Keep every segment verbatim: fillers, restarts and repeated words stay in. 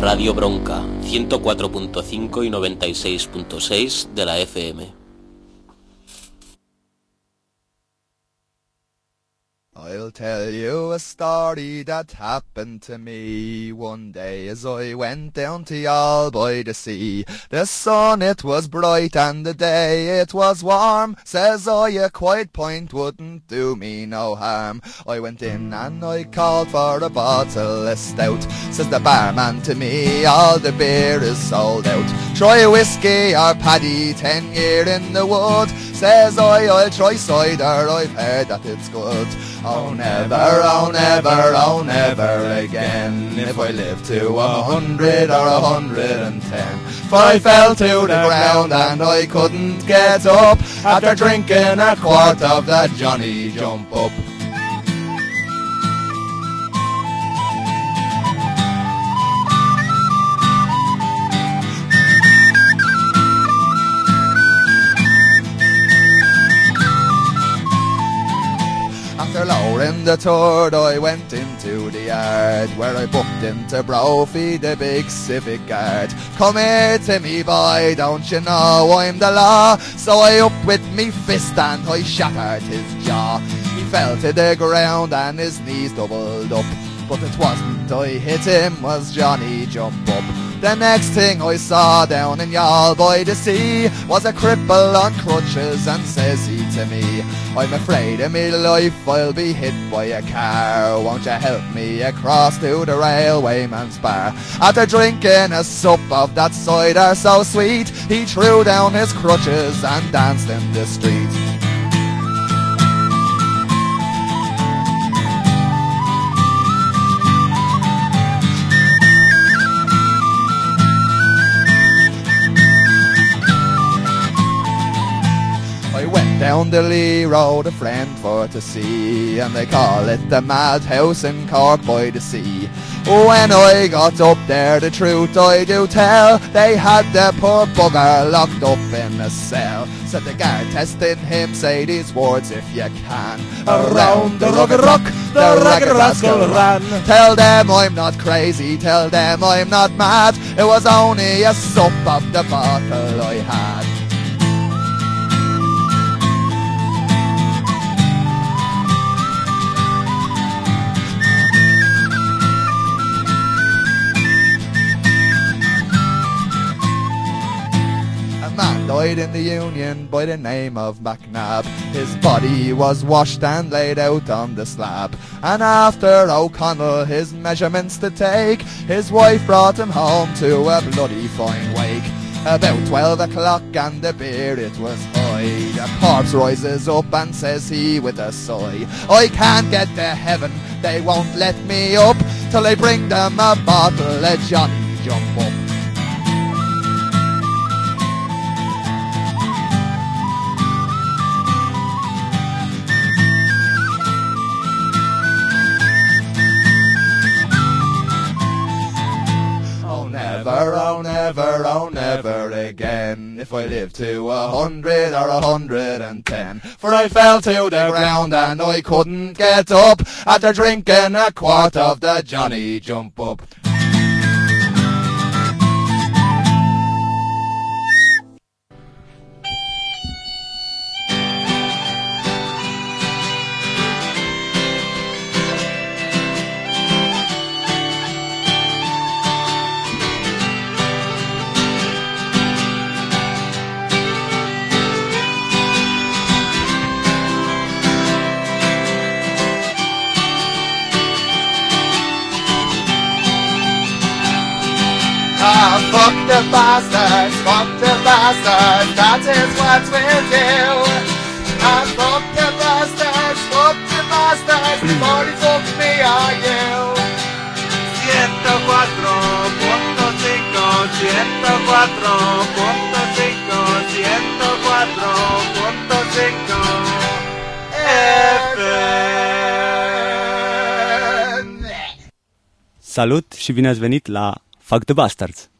Radio Bronca, ciento cuatro punto cinco y noventa y seis punto seis de la F M. I'll tell you a story that happened to me one day as I went down to Youghal by the sea. The sun it was bright and the day it was warm. Says I, a quiet pint wouldn't do me no harm. I went in and I called for a bottle of stout. Says the barman to me, all the beer is sold out. Try a whiskey or paddy, ten year in the wood. Says I, I'll try cider, I've heard that it's good. Oh never, oh never, oh never again, if I live to a hundred or a hundred and ten. For I fell to the ground and I couldn't get up after drinking a quart of that Johnny Jump Up. After lowering the turd, I went into the yard where I booked into Brophy, the big civic guard. Come here to me, boy, don't you know I'm the law? So I up with me fist and I shattered his jaw. He fell to the ground and his knees doubled up. But it wasn't I hit him, was Johnny Jump Up. The next thing I saw down in Youghal by the sea was a cripple on crutches, and says he to me, I'm afraid in me life I'll be hit by a car. Won't you help me across to the railwayman's bar? After drinking a sup of that cider so sweet, he threw down his crutches and danced in the street. Down the Lee Road a friend for to see, and they call it the madhouse in Cork by the sea. When I got up there, the truth I do tell, they had the poor bugger locked up in a cell. Said the guard testing him, say these words if you can. Around the rugged rock, the ragged rascal ran. Tell them I'm not crazy, tell them I'm not mad. It was only a sup of the bottle I had. Died in the Union by the name of McNabb. His body was washed and laid out on the slab. And after O'Connell his measurements to take, his wife brought him home to a bloody fine wake. About twelve o'clock and the beer it was high. The corpse rises up and says he with a sigh, I can't get to heaven, they won't let me up till they bring them a bottle of Johnny Jump Up. Never, oh never, oh never again, if I live to a hundred or a hundred and ten. For I fell to the ground and I couldn't get up after drinking a quart of the Johnny Jump Up. Ah, fuck the bastards, fuck the bastards, that is what we'll do. Ah, fuck the bastards, fuck the bastards, before he fuck me or you. ciento cuatro punto cinco, ciento cuatro punto cinco, ciento cuatro punto cinco F M. Salut și bine ați venit la Fuck the Bastards!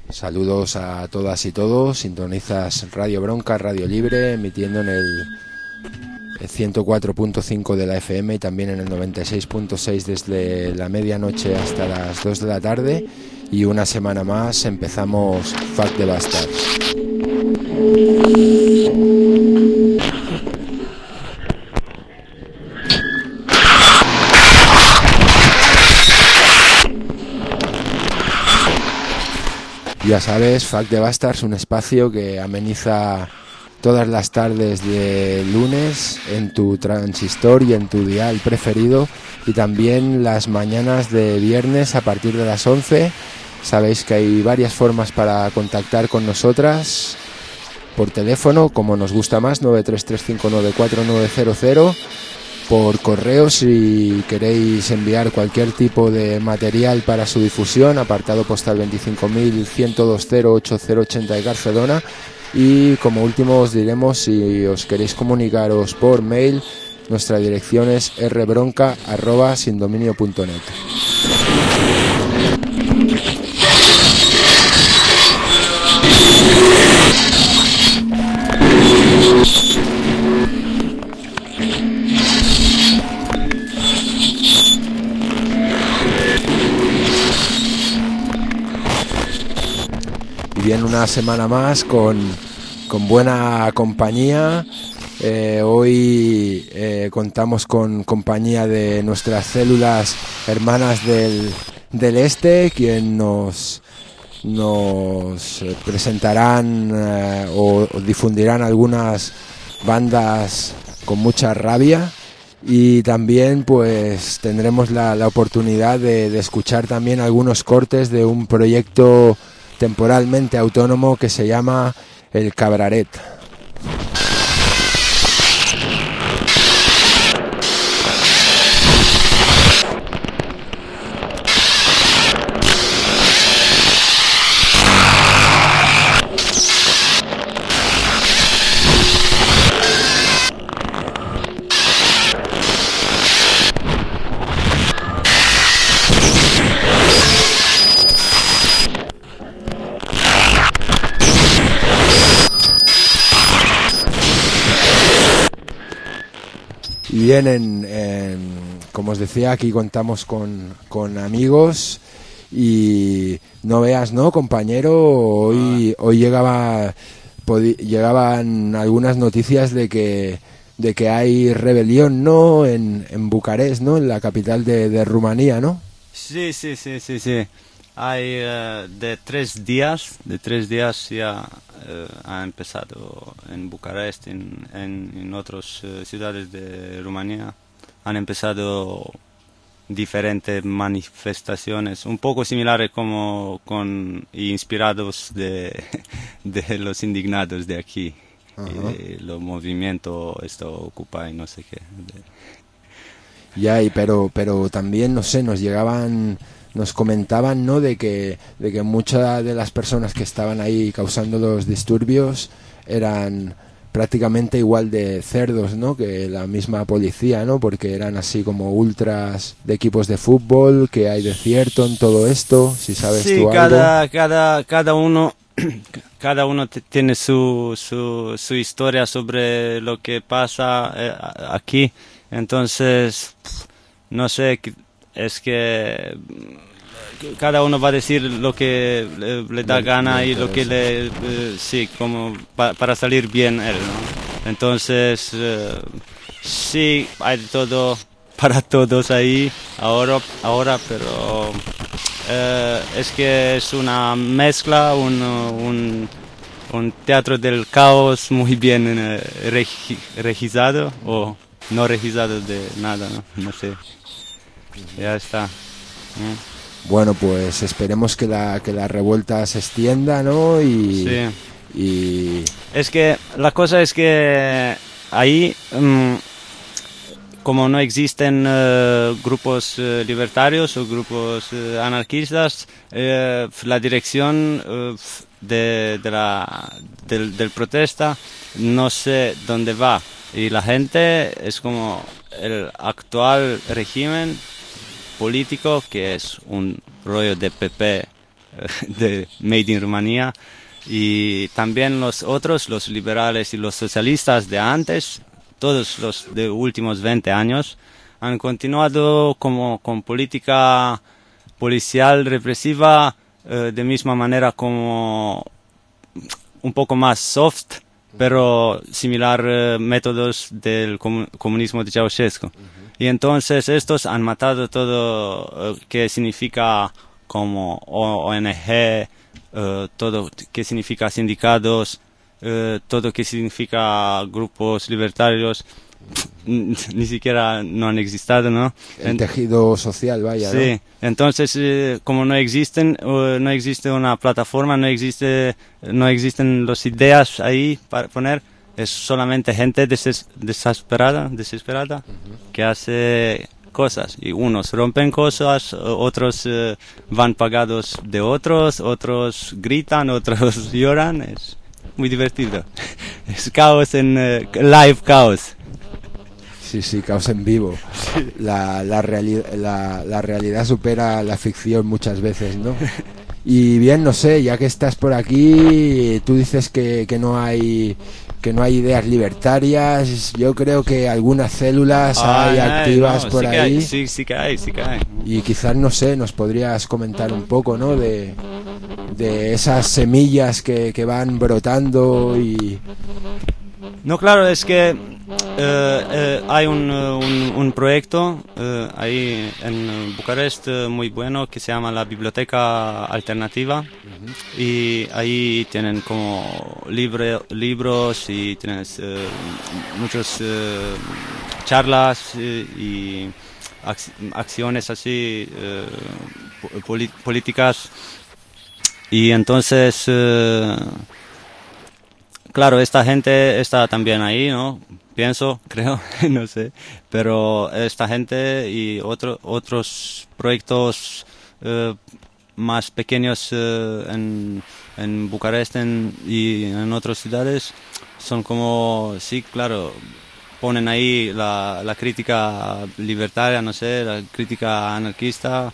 Saludos a todas y todos. Sintonizas Radio Bronca, Radio Libre, emitiendo en el ciento cuatro punto cinco de la F M y también en el noventa y seis punto seis desde la medianoche hasta las dos de la tarde. Y una semana más empezamos Fuck the Bastards. Ya sabes, Fuck the Bastards, un espacio que ameniza todas las tardes de lunes en tu transistor y en tu dial preferido, y también las mañanas de viernes a partir de las once. Sabéis que hay varias formas para contactar con nosotras: por teléfono, como nos gusta más, nueve tres tres cinco nueve cuatro nueve cero cero, por correo si queréis enviar cualquier tipo de material para su difusión, apartado postal veinticinco mil ciento veinte ochenta ochenta de Barcelona. Y como último os diremos, si os queréis comunicaros por mail, nuestra dirección es rbronca arroba sindominio punto net. Y bien, una semana más con, con buena compañía. Eh, hoy eh, contamos con compañía de nuestras células hermanas del, del Este, quien nos, nos presentarán eh, o, o difundirán algunas bandas con mucha rabia. Y también pues tendremos la, la oportunidad de, de escuchar también algunos cortes de un proyecto temporalmente autónomo que se llama El Cabraret. Bien, en, en, como os decía, aquí contamos con, con amigos y no veas, ¿no, compañero? Hoy, hoy llegaba, podi, llegaban algunas noticias de que, de que hay rebelión, ¿no? En, en Bucarest, ¿no? En la capital de, de Rumanía, ¿no? Sí, sí, sí, sí, sí. Hay uh, de tres días, de tres días ya uh, ha empezado en Bucarest, en, en, en otras uh, ciudades de Rumanía, han empezado diferentes manifestaciones, un poco similares como con inspirados de, de los indignados de aquí, uh-huh. Y de los movimientos esto Occupy, no sé qué. De... Ya, y pero, pero también, no sé, nos llegaban... Nos comentaban, ¿no?, de que de que muchas de las personas que estaban ahí causando los disturbios eran prácticamente igual de cerdos, ¿no?, que la misma policía, ¿no?, porque eran así como ultras de equipos de fútbol, que hay de cierto en todo esto, si sabes sí, tú cada, algo. cada cada uno cada uno t- tiene su, su su historia sobre lo que pasa eh, aquí, entonces no sé, es que cada uno va a decir lo que le, le da gana y lo que le eh, sí, como pa, para salir bien él, ¿no? Entonces eh, sí, hay todo para todos ahí ahora ahora pero eh, es que es una mezcla, un un un teatro del caos muy bien eh, regi, regizado o no regizado de nada, no no sé. Ya está. ¿Mm? Bueno, pues esperemos que la que la revuelta se extienda, ¿no? Y, sí. y... Es que la cosa es que ahí, um, como no existen uh, grupos uh, libertarios o grupos uh, anarquistas, uh, la dirección uh, de, de la del, del protesta no sé dónde va. Y la gente es como el actual régimen político, que es un rollo de P P de Made in Rumanía. Y también los otros, los liberales y los socialistas de antes, todos los de últimos veinte años, han continuado como con política policial represiva eh, de misma manera como un poco más soft, pero similar eh, métodos del comun- comunismo de Ceausescu. Uh-huh. Y entonces estos han matado todo eh, que significa como O N G, Uh, todo que significa sindicatos, uh, todo que significa grupos libertarios, ni siquiera no han existido, ¿no? El tejido social, vaya, sí, ¿no? Entonces, eh, como no existen, uh, no existe una plataforma, no existe, no existen las ideas ahí para poner, es solamente gente deses- desesperada, desesperada, uh-huh. que hace cosas, y unos rompen cosas, otros eh, van pagados de otros, otros gritan, otros lloran, es muy divertido. Es caos en uh, live caos. Sí, sí, caos en vivo. Sí. La, la, reali- la, la realidad supera la ficción muchas veces, ¿no? Y bien, no sé, ya que estás por aquí, tú dices que, que no hay que no hay ideas libertarias. Yo creo que algunas células ay, hay activas no, por sí ahí. Que hay, sí, sí que hay, sí que hay. Y quizás, no sé, nos podrías comentar un poco, ¿no? De, de esas semillas que, que van brotando y... No, claro, es que eh, eh, hay un, un, un proyecto eh, ahí en Bucarest eh, muy bueno que se llama la Biblioteca Alternativa. Uh-huh. Y ahí tienen como libre, libros y tienes eh, muchas eh, charlas eh, y ac- acciones así eh, poli- políticas. Y entonces... Eh, Claro, esta gente está también ahí, ¿no? Pienso, creo, no sé. Pero esta gente y otro, otros proyectos eh, más pequeños eh, en, en Bucarest en, y en otras ciudades son como, sí, claro, ponen ahí la, la crítica libertaria, no sé, la crítica anarquista,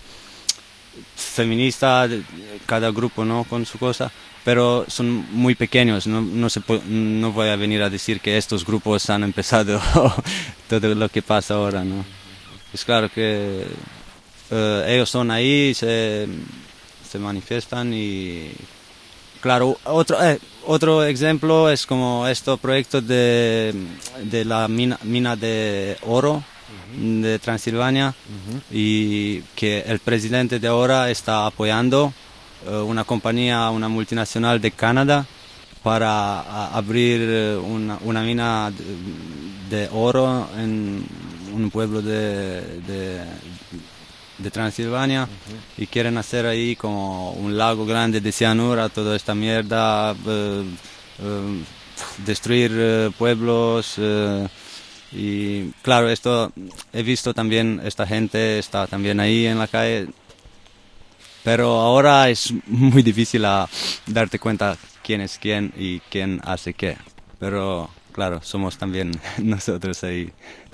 feminista, cada grupo, ¿no? Con su cosa. Pero son muy pequeños, no, no, se po- no voy a venir a decir que estos grupos han empezado todo lo que pasa ahora, ¿no? Es claro que uh, ellos son ahí, se, se manifiestan y... Claro, otro, eh, otro ejemplo es como este proyecto de, de la mina, mina de oro uh-huh. de Transilvania uh-huh. y que el presidente de ahora está apoyando una compañía, una multinacional de Canadá para a, abrir una, una mina de, de oro en un pueblo de, de, de Transilvania uh-huh. y quieren hacer ahí como un lago grande de cianura, toda esta mierda, eh, eh, destruir eh, pueblos eh, y claro, esto he visto también, esta gente está también ahí en la calle. Pero ahora es muy difícil a darte cuenta quién es quién y quién hace qué. Pero claro, somos también nosotros ahí.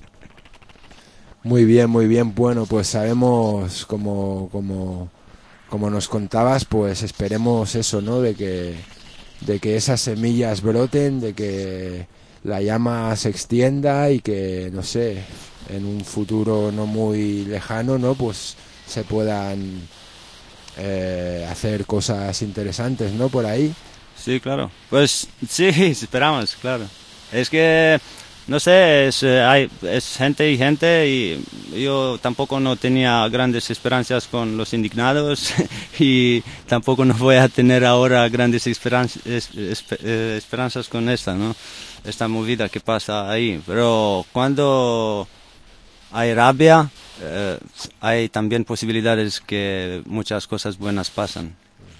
Muy bien, muy bien. Bueno, pues sabemos, como, como, como nos contabas, pues esperemos eso, ¿no? De que, de que esas semillas broten, de que la llama se extienda y que, no sé, en un futuro no muy lejano, ¿no? Pues se puedan... Eh, hacer cosas interesantes, ¿no? Por ahí. Sí, claro. Pues sí, esperamos, claro. Es que, no sé, es, eh, hay, es gente y gente y yo tampoco no tenía grandes esperanzas con los indignados y tampoco no voy a tener ahora grandes esperanzas, es, es, eh, esperanzas con esta, ¿no? Esta movida que pasa ahí. Pero cuando hay rabia, Uh, hay también posibilidades que muchas cosas buenas pasan.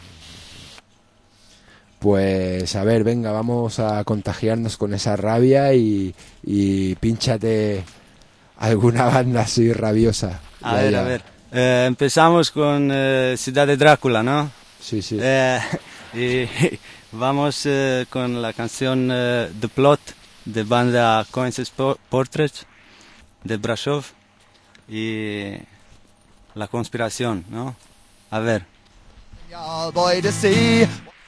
Pues a ver, venga, vamos a contagiarnos con esa rabia y, y pínchate alguna banda así rabiosa. A ver, a ver. Eh, empezamos con eh, Ciudad de Drácula, ¿no? Sí, sí. Eh, y vamos eh, con la canción eh, The Plot de banda Coins Portrait de Brashov. Y la conspiración, ¿no? A ver. All boy to see.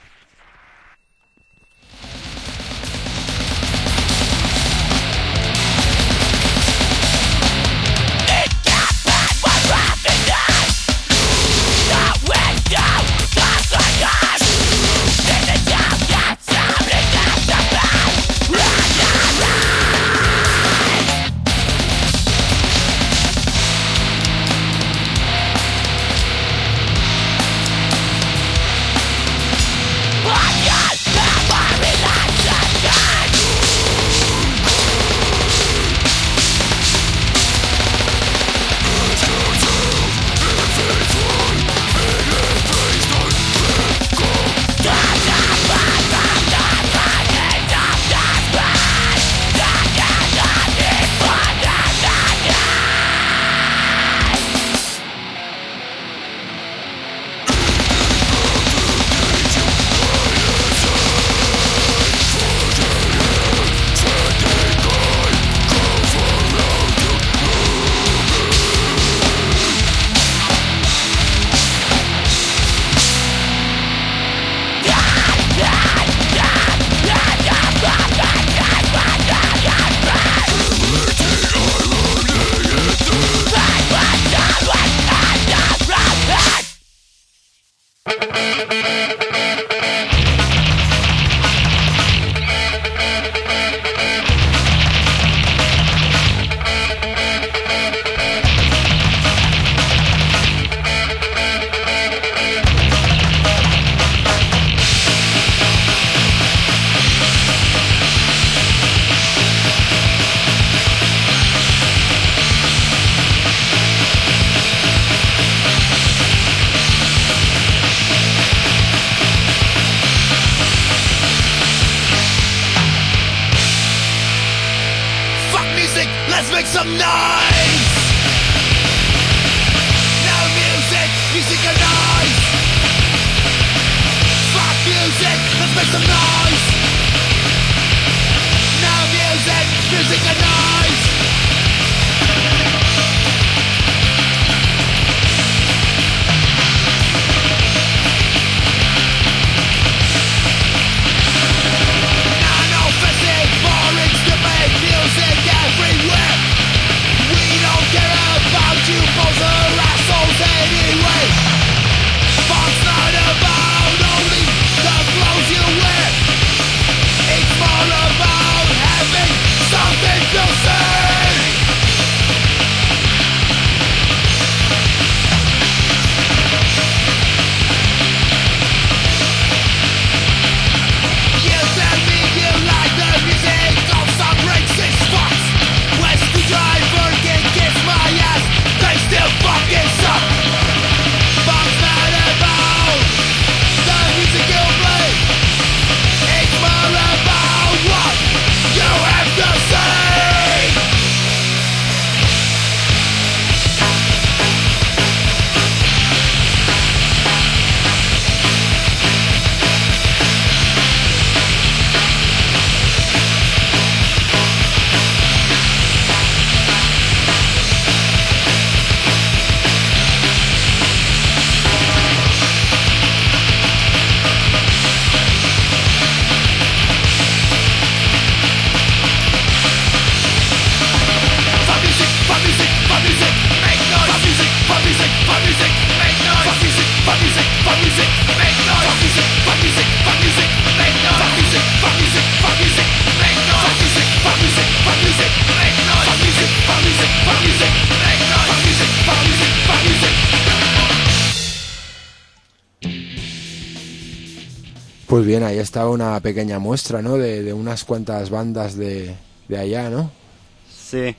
Pues bien, ahí está una pequeña muestra, ¿no? De, de unas cuantas bandas de, de allá, ¿no? Sí.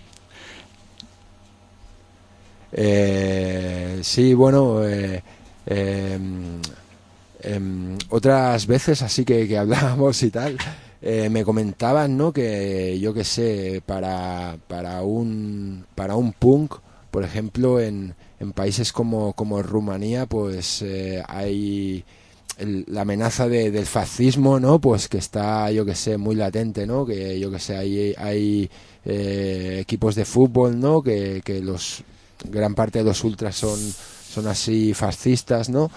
Eh, sí, bueno, eh, eh, eh, otras veces así que, que hablábamos y tal, eh, me comentaban, ¿no? Que yo qué sé, para para un para un punk, por ejemplo, en, en países como como Rumanía, pues eh, hay el, la amenaza de, del fascismo, ¿no? Pues que está, yo que sé, muy latente, ¿no? Que yo que sé, hay, hay eh, equipos de fútbol, ¿no? Que, que los gran parte de los ultras son, son así fascistas, ¿no?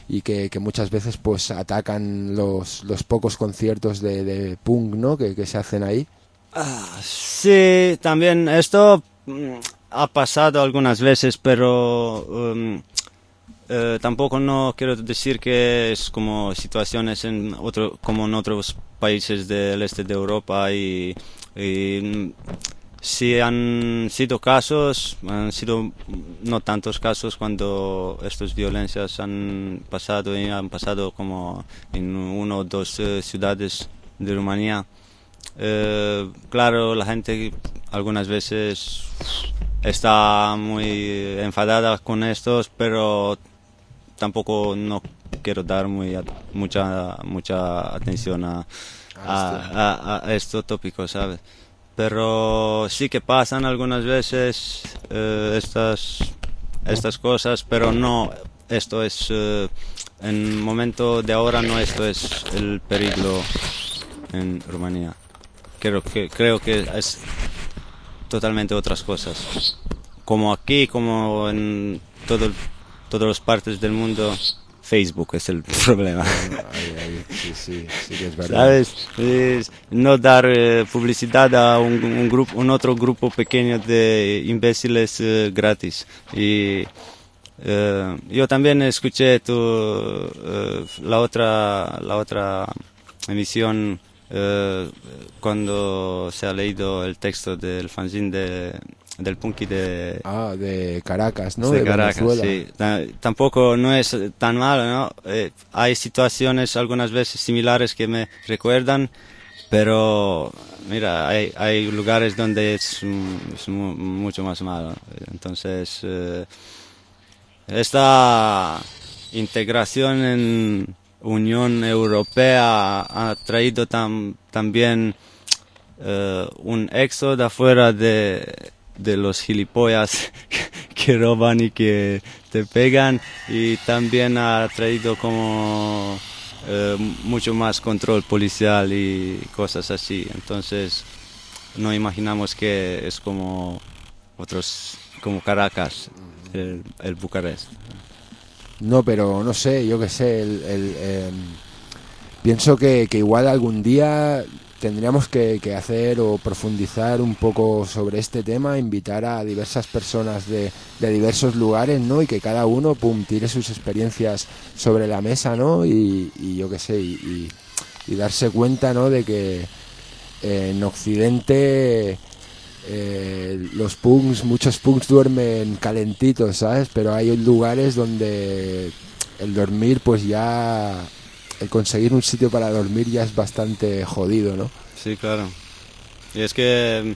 y que, que muchas veces pues atacan los, los pocos conciertos de, de punk, ¿no? que, que se hacen ahí. Ah, sí, también esto mm, ha pasado algunas veces, pero um, eh, tampoco no quiero decir que es como situaciones en otro, como en otros países del este de Europa y, y sí han sido casos, han sido no tantos casos cuando estas violencias han pasado y han pasado como en una o dos eh, ciudades de Rumanía. Eh, claro, la gente algunas veces está muy enfadada con estos, pero tampoco no quiero dar muy a, mucha mucha atención a, a, a, a estos tópicos, ¿sabes? Pero sí que pasan algunas veces eh, estas estas cosas, pero no esto es eh, en el momento de ahora no esto es el peligro en Rumanía. Creo que, creo que es totalmente otras cosas. Como aquí, como en todo, todas las partes del mundo, Facebook es el problema. Ay, ay, sí, sí, sí que es verdad. ¿Sabes? Es no dar eh, publicidad a un, un, grupo, un otro grupo pequeño de imbéciles eh, gratis. Y eh, yo también escuché tu, eh, la otra, la otra emisión. Uh, cuando se ha leído el texto del fanzine de, del punky de... Ah, de Caracas, ¿no? De, de Caracas, Venezuela. sí. T- tampoco no es tan malo, ¿no? Eh, hay situaciones algunas veces similares que me recuerdan, pero mira, hay, hay lugares donde es, es mu- mucho más malo. Entonces, eh, esta integración en Unión Europea ha traído tam, también uh, un éxodo afuera de, de los gilipollas que roban y que te pegan, y también ha traído como uh, mucho más control policial y cosas así. Entonces no imaginamos que es como otros, como Caracas, el, el Bucarest. No, pero no sé, yo qué sé, el, el, eh, pienso que, que igual algún día tendríamos que, que hacer o profundizar un poco sobre este tema, invitar a diversas personas de, de diversos lugares, ¿no? Y que cada uno, pum, tire sus experiencias sobre la mesa, ¿no? Y, y yo qué sé, y, y, y darse cuenta, ¿no? De que eh, en Occidente... Eh, los punks, muchos punks duermen calentitos, ¿sabes? Pero hay lugares donde el dormir, pues ya, el conseguir un sitio para dormir ya es bastante jodido, ¿no? Sí, claro. Y es que,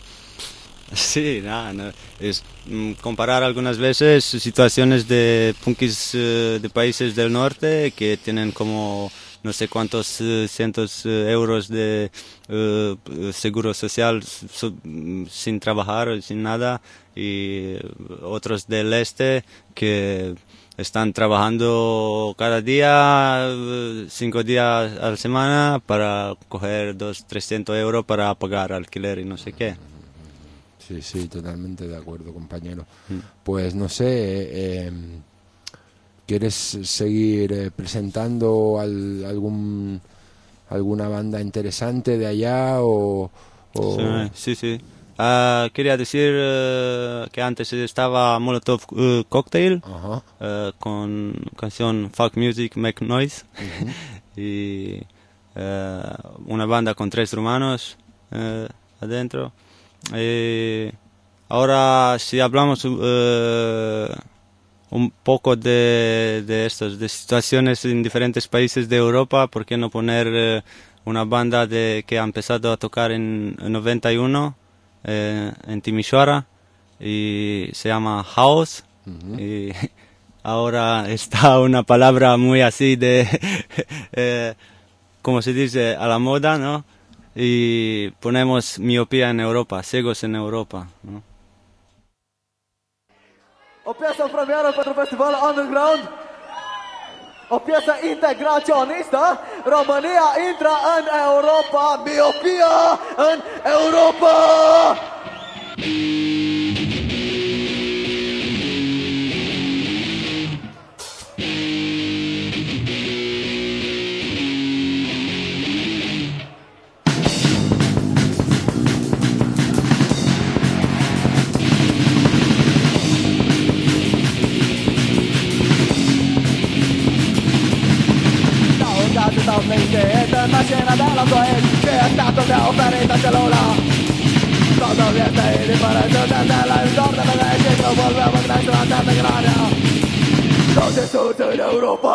sí, nada, no, es mm, comparar algunas veces situaciones de punkis eh, de países del norte que tienen como no sé cuántos uh, cientos uh, euros de uh, seguro social su, sin trabajar, sin nada, y otros del este que están trabajando cada día, uh, cinco días a la semana para coger dos, trescientos euros para pagar alquiler y no sé qué. Sí, sí, totalmente de acuerdo, compañero. Mm. Pues no sé... Eh, ¿Quieres seguir eh, presentando al, algún alguna banda interesante de allá o...? o... Sí, sí. sí. Uh, quería decir uh, que antes estaba Molotov uh, Cocktail uh, con canción Fuck Music, Make Noise. Uh-huh. Y uh, una banda con tres rumanos uh, adentro. Y ahora si hablamos... Uh, un poco de, de estas de situaciones en diferentes países de Europa, ¿por qué no poner eh, una banda de que ha empezado a tocar en, en noventa y uno eh, en Timișoara y se llama House? Uh-huh. Y ahora está una palabra muy así de eh, como se dice, a la moda, ¿no? Y ponemos miopía en Europa, ciegos en Europa, ¿no? O piesă premieră pentru festivalul Underground. O piesă integraționistă. România intră în Europa. Miopia în Europa. talmente internascena della tua ex che è stato già ferita cellula. Todo viene ahí diferente desde la historia de México, volvemos desde la Tierra donde surge en Europa.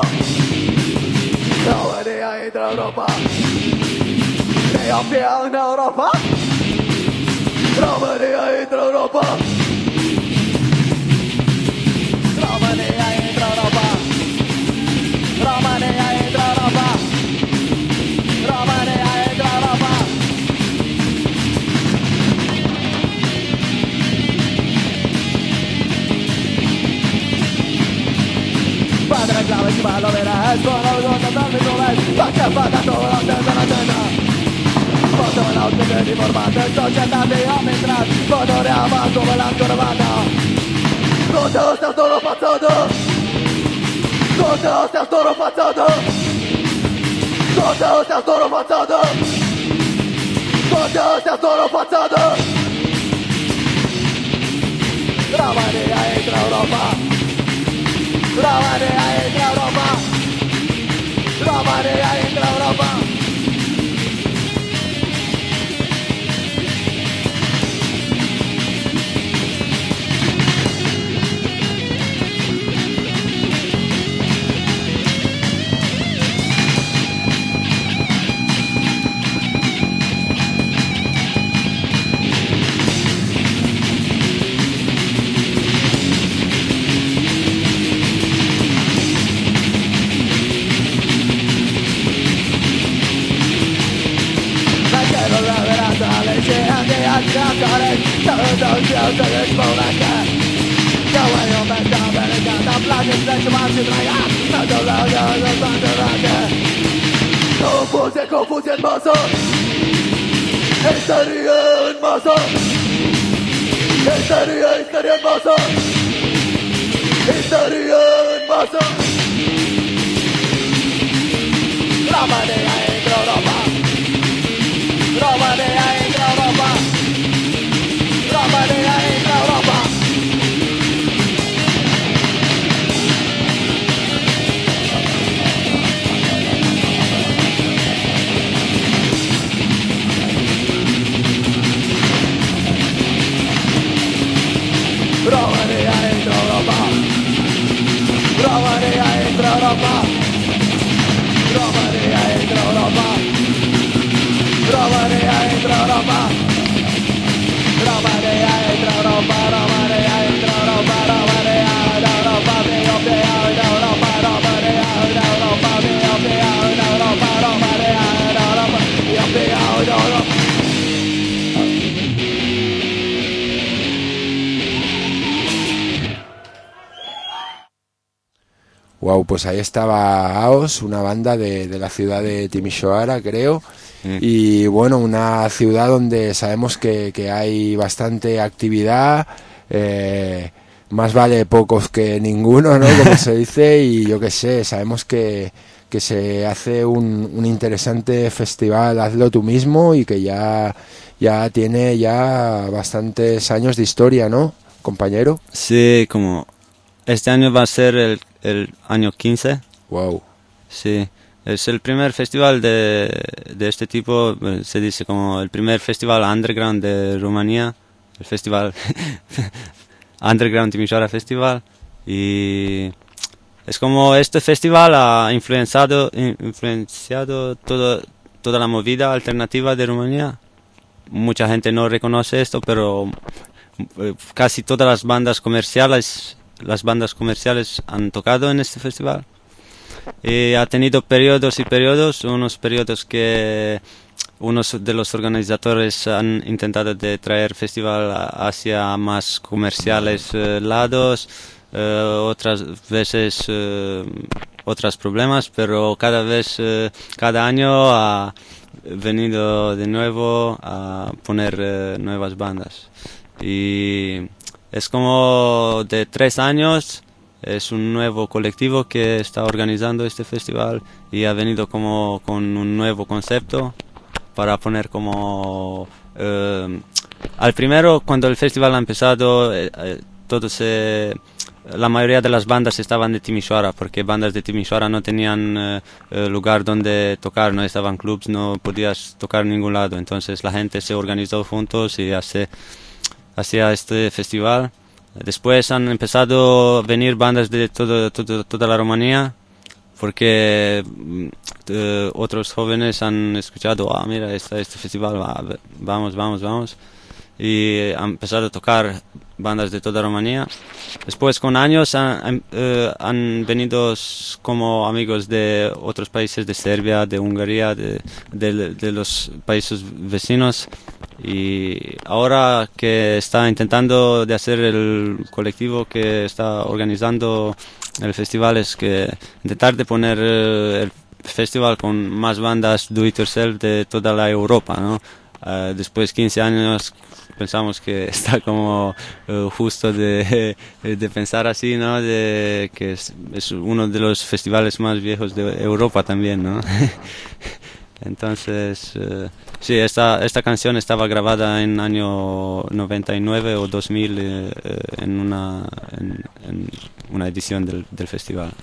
No venía entre Europa. Ni a pie en Europa. No venía entre Europa. No venía entre Europa. No venía entre Europa. No venía entre Europa. Padre clave si malo verás, con algo total de tu vez, la que paga todo lo que te la tenda. Foto en auto que ni formate, società di amistad, fotoreava come la corbata. Con te hostia todo passato, con te hostia todo passato, con te hostia todo passato, con te hostia todo passato. Romania entra Europa. Romania entra Europa. Romania entra Europa. Confusión, confusión en masa. Histeria en masa. Histeria, histeria en masa. Histeria en masa. Romania entra Europa. Romania entra Europa. Romania entra Europa. Romania entra Europa. Romania entra Europa. Romania entra Europa. Romania entra Europa. Romania entra Europa. Romania entra Europa. Romania entra Europa. Mio Dio, Europa. Romania entra Europa. Mio Dio, Europa. Romania entra Europa. Mio Dio, Europa. Wow, pues ahí estaba Aos, una banda de, de la ciudad de Timișoara, creo. Mm. Y bueno, una ciudad donde sabemos que, que hay bastante actividad, eh, más vale pocos que ninguno, ¿no? Como se dice, y yo qué sé, sabemos que, que se hace un, un interesante festival, hazlo tú mismo, y que ya, ya tiene ya bastantes años de historia, ¿no, compañero? Sí, como este año va a ser el, el año quince. Wow. Sí. Es el primer festival de, de este tipo, se dice como el primer festival underground de Rumanía, el festival Underground Timișoara Festival, y es como este festival ha influenciado, influenciado todo, toda la movida alternativa de Rumanía. Mucha gente no reconoce esto, pero casi todas las bandas comerciales, las bandas comerciales han tocado en este festival. Y ha tenido periodos y periodos, unos periodos que unos de los organizadores han intentado de traer festival hacia más comerciales eh, lados, eh, otras veces eh, otros problemas, pero cada vez, eh, cada año ha venido de nuevo a poner eh, nuevas bandas. Y es como de tres años. Es un nuevo colectivo que está organizando este festival y ha venido como con un nuevo concepto para poner como... Eh, al primero, cuando el festival ha empezado, eh, todos se... La mayoría de las bandas estaban de Timișoara, porque bandas de Timișoara no tenían eh, lugar donde tocar, no estaban clubs, no podías tocar en ningún lado. Entonces la gente se organizó juntos y hace, hacía este festival. Después han empezado a venir bandas de todo, todo, toda la Rumanía, porque eh, otros jóvenes han escuchado, ah, mira, está este festival, va, vamos, vamos, vamos. Y han empezado a tocar bandas de toda Rumanía. Después, con años, han, eh, han venido como amigos de otros países, de Serbia, de Hungría, de, de, de los países vecinos. Y ahora que está intentando de hacer el colectivo que está organizando el festival, es que intentar de poner eh, el festival con más bandas do it yourself de toda la Europa, ¿no? Uh, después de quince años pensamos que está como uh, justo de, de pensar así, ¿no? De que es, es uno de los festivales más viejos de Europa también, ¿no? Entonces, uh, sí, esta, esta canción estaba grabada en año noventa y nueve o dos mil eh, en, una, en, en una edición del, del festival.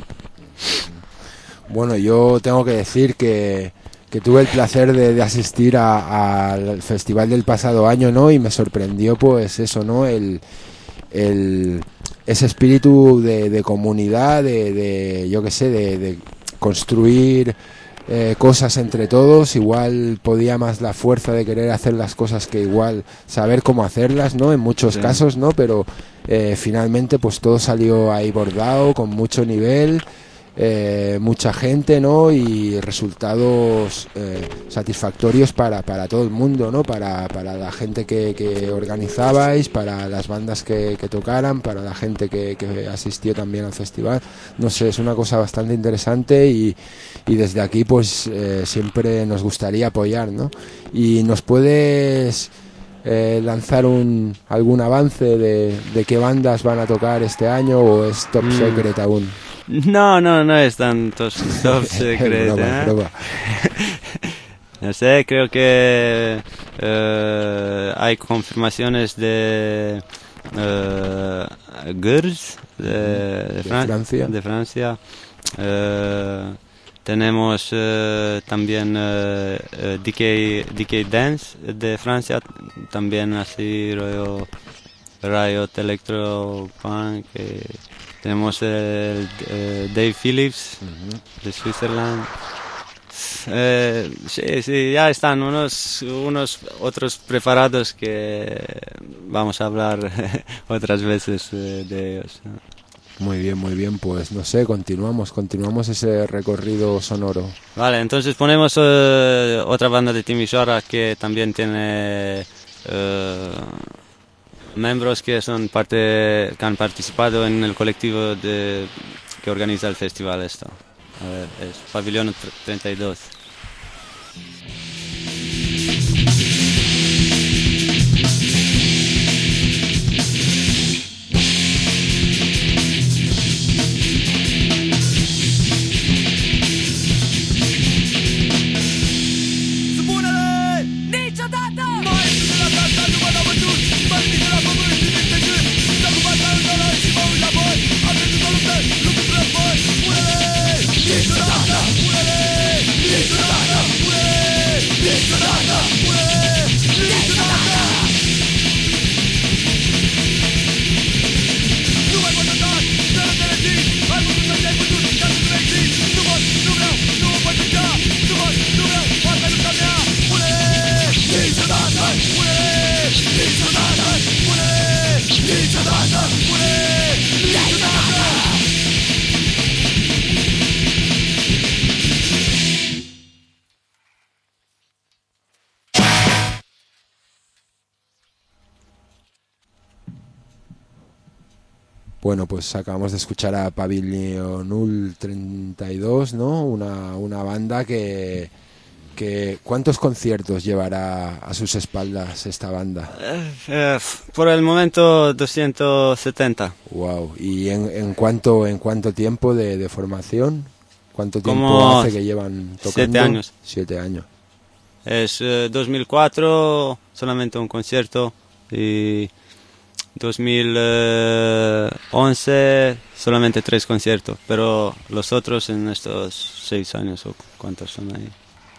Bueno, yo tengo que decir que que tuve el placer de, de asistir al festival del pasado año, ¿no? Y me sorprendió, pues eso, ¿no? El, el ese espíritu de, de comunidad, de, de yo qué sé, de, de construir eh, cosas entre todos. Igual podía más la fuerza de querer hacer las cosas que igual saber cómo hacerlas, ¿no? En muchos sí. casos, ¿no? Pero eh, finalmente, pues todo salió ahí bordado, con mucho nivel. Eh, mucha gente, ¿no? Y resultados eh, satisfactorios para, para todo el mundo, ¿no? Para, para la gente que, que organizabais, para las bandas que, que tocaran, para la gente que, que asistió también al festival. No sé, es una cosa bastante interesante y, y desde aquí pues eh, siempre nos gustaría apoyar, ¿no? Y nos puedes eh, lanzar un algún avance de, de qué bandas van a tocar este año, o es top mm. secret aún. No, no, no es tan top, top secret. broma, ¿eh? broma. No sé, creo que uh, hay confirmaciones de uh, Girls de, de, Fran- de Francia. De Francia. Uh, tenemos uh, también uh, uh, D K, D K Dance de Francia, también así rollo Riot Electro Punk. Eh, Tenemos el eh, Dave Phillips uh-huh. de Switzerland. Eh, sí, sí, ya están unos, unos otros preparados que vamos a hablar otras veces eh, de ellos, ¿no? Muy bien, muy bien, pues no sé, continuamos, continuamos ese recorrido sonoro. Vale, entonces ponemos eh, otra banda de Timișoara que también tiene... Eh, miembros que son parte, que han participado en el colectivo de, que organiza el festival esto. A ver, es Pabellón treinta y dos. Bueno, pues acabamos de escuchar a Pavilion treinta y dos, ¿no? Una, una banda que, que... ¿Cuántos conciertos llevará a sus espaldas esta banda? Eh, eh, por el momento doscientos setenta. Wow. ¿Y en, en, cuánto, en cuánto tiempo de, de formación? ¿Cuánto tiempo Como hace que llevan tocando? Siete años. Siete años. Es eh, dos mil cuatro, solamente un concierto, y dos mil once solamente tres conciertos, pero los otros en estos seis años o cuántos son ahí.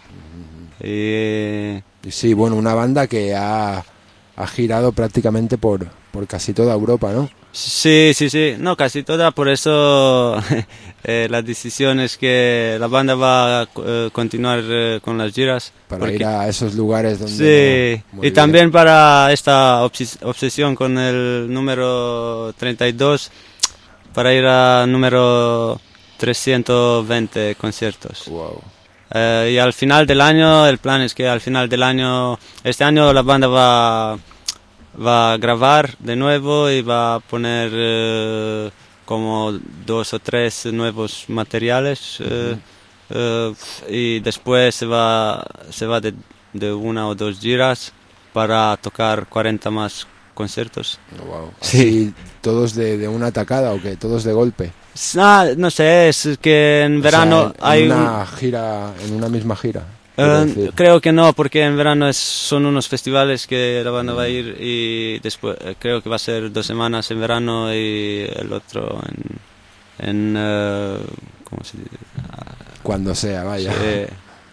Y, Y sí, bueno, una banda que ha, ha girado prácticamente por, por casi toda Europa, ¿no? sí, sí, sí, no, casi toda, por eso eh, la decisión es que la banda va a eh, continuar eh, con las giras. Para porque, ir a esos lugares donde... sí, no, y bien. también para esta obses- obsesión con el número treinta y dos, para ir a número trescientos veinte conciertos. Wow. Eh, y al final del año, el plan es que al final del año, este año la banda va, va a grabar de nuevo y va a poner eh, como dos o tres nuevos materiales eh, uh-huh. eh, y después se va, se va de, de una o dos giras para tocar cuarenta más conciertos. Oh, wow. Sí. ¿Así todos de, de una tacada o qué? ¿Todos de golpe? Ah, no sé, es que en O verano sea, en, hay en una un... gira, en una misma gira. Uh, creo que no, porque en verano es, son unos festivales que la banda mm. va a ir y después eh, creo que va a ser dos semanas en verano y el otro en, en uh, ¿cómo se dice? Cuando sea, vaya. Sí,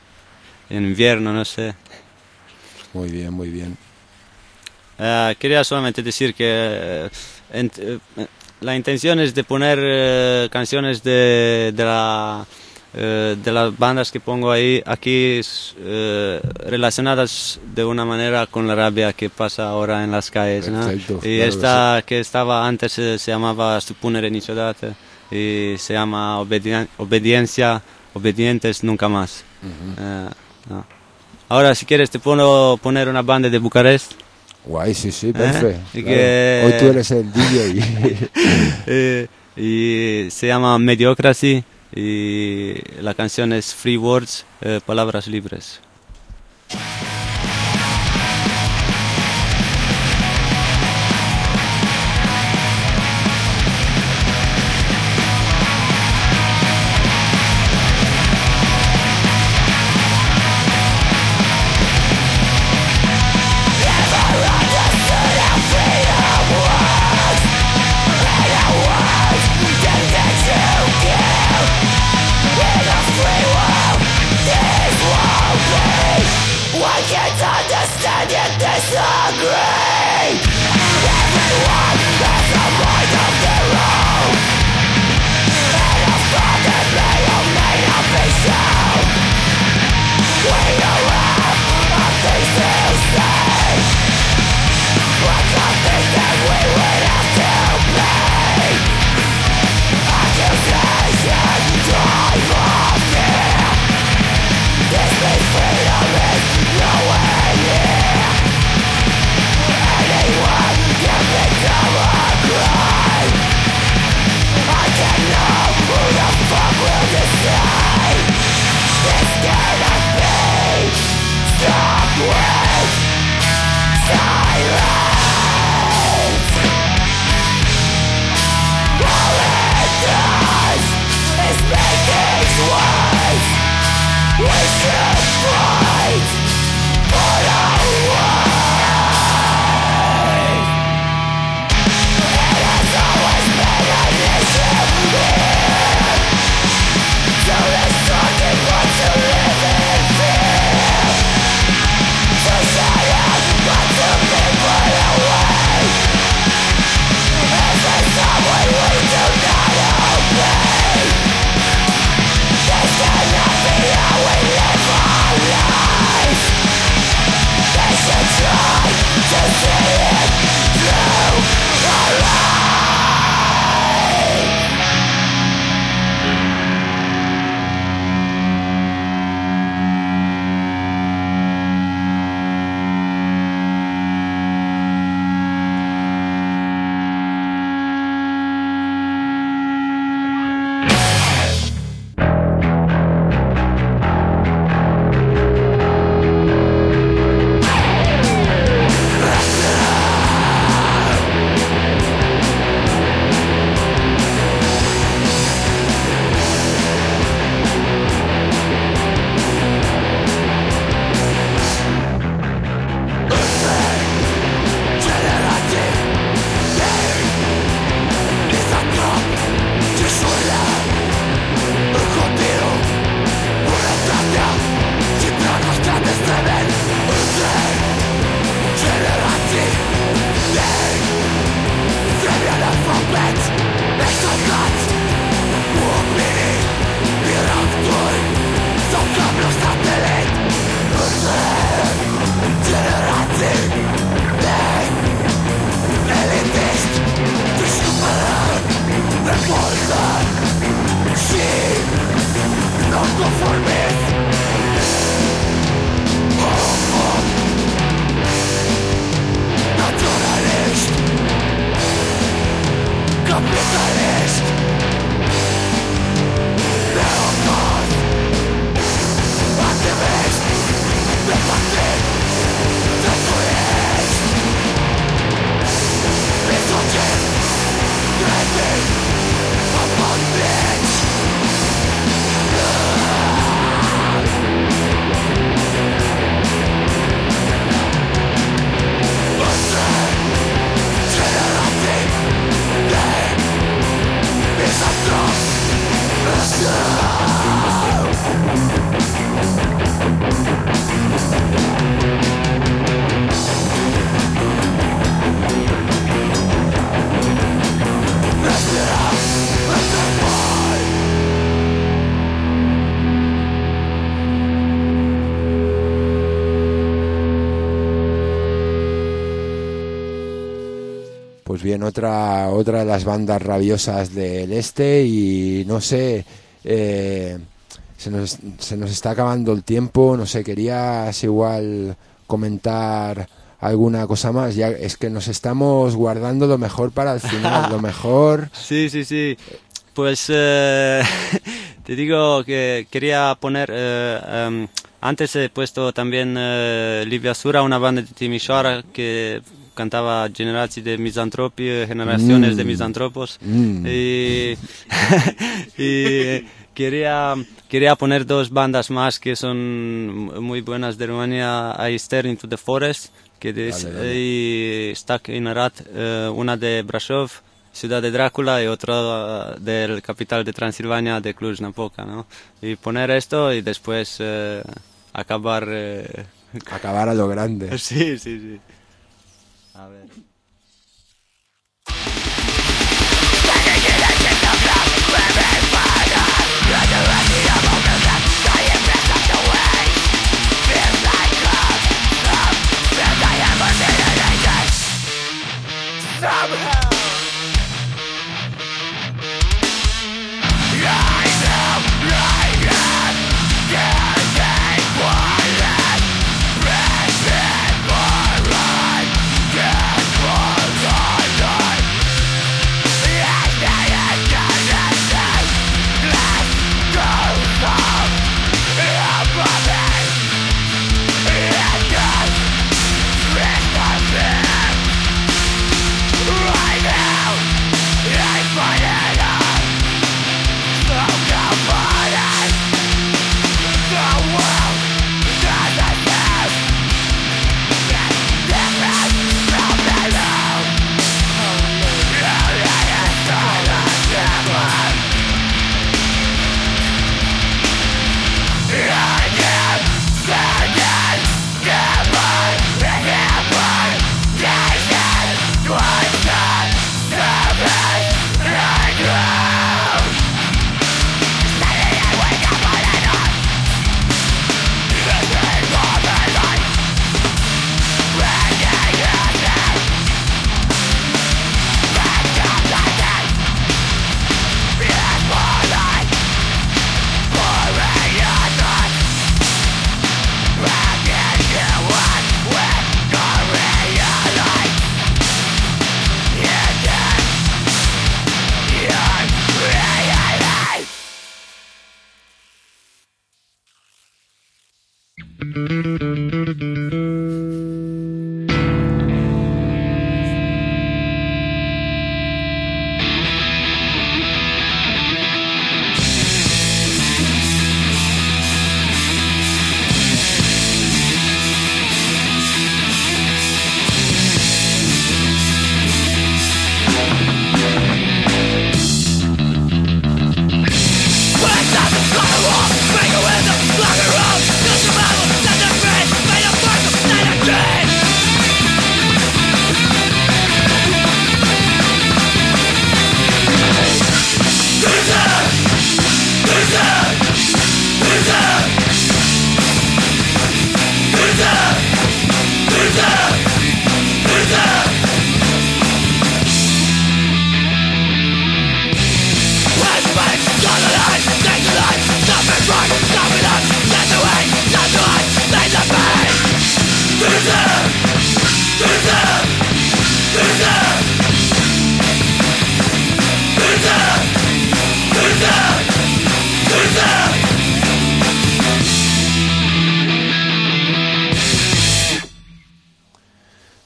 en invierno, no sé. Muy bien, muy bien. Uh, quería solamente decir que uh, en, uh, la intención es de poner uh, canciones de, de la Uh, de las bandas que pongo ahí aquí uh, relacionadas de una manera con la rabia que pasa ahora en las calles, ¿no? Perfecto, y claro esta que, sí. que estava antes se, se llamaba Stupunere niciodată y se llama obedien- Obediencia Obedientes Nunca Más. Uh-huh. uh, no. Ahora si quieres te puedo poner una banda de Bucarest. Guay, sí, sí, perfecto. ¿Eh? Claro. Que... Hoy tú eres el D J. eh, y se llama Mediocracy. Y la canción es Free Words, eh, Palabras Libres. But to people Pues bien, otra otra de las bandas rabiosas del este y no sé, eh, se nos, se nos está acabando el tiempo, no sé, querías igual comentar alguna cosa más, ya es que nos estamos guardando lo mejor para el final, lo mejor. Sí, sí, sí, pues eh, te digo que quería poner, eh, um, antes he puesto también eh, Livia Sura, una banda de Timișoara que cantaba Generații de Mizantropi, generaciones mm. de misantropos, mm. y, y quería, quería poner dos bandas más que son muy buenas de Rumanía, I Stare into the Forest, que es, dale, dale. Y Stuck in Arad, uh, una de Brașov, Ciudad de Drácula, y otra del capital de Transilvania, de Cluj-Napoca, ¿no? Y poner esto y después uh, acabar... Uh, acabar a lo grande. Sí, sí, sí. A ver. Finger with the slugger of the survival, set the free.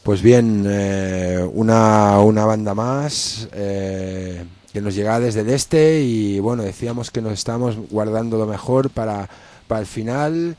Pues bien, eh, una, una banda más eh, que nos llegaba desde el este y bueno, decíamos que nos estábamos guardando lo mejor para, para el final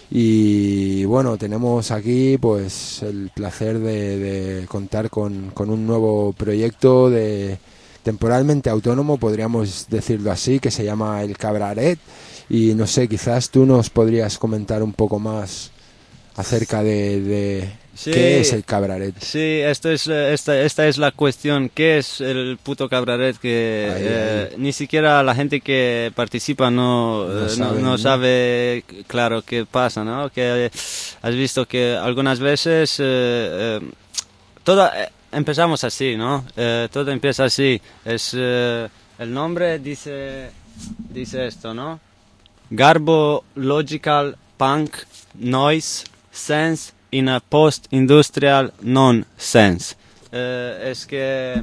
y bueno, tenemos aquí pues el placer de, de contar con, con un nuevo proyecto de temporalmente autónomo, podríamos decirlo así, que se llama El Cabraret y no sé, quizás tú nos podrías comentar un poco más acerca de... de Sí, ¿qué es el Cabraret? Sí, esto es, esta, esta es la cuestión. ¿Qué es el puto Cabraret? Que Ahí, eh, ahí. ni siquiera la gente que participa no, No eh, saben, no, no ¿no? sabe, claro, qué pasa, ¿no? Que eh, has visto que algunas veces eh, eh, todo, eh, empezamos así, ¿no? Eh, todo empieza así. Es, eh, el nombre dice, dice esto, ¿no? Garbo Logical Punk Noise Sense in a Post-Industrial Non-Sense. Eh, es que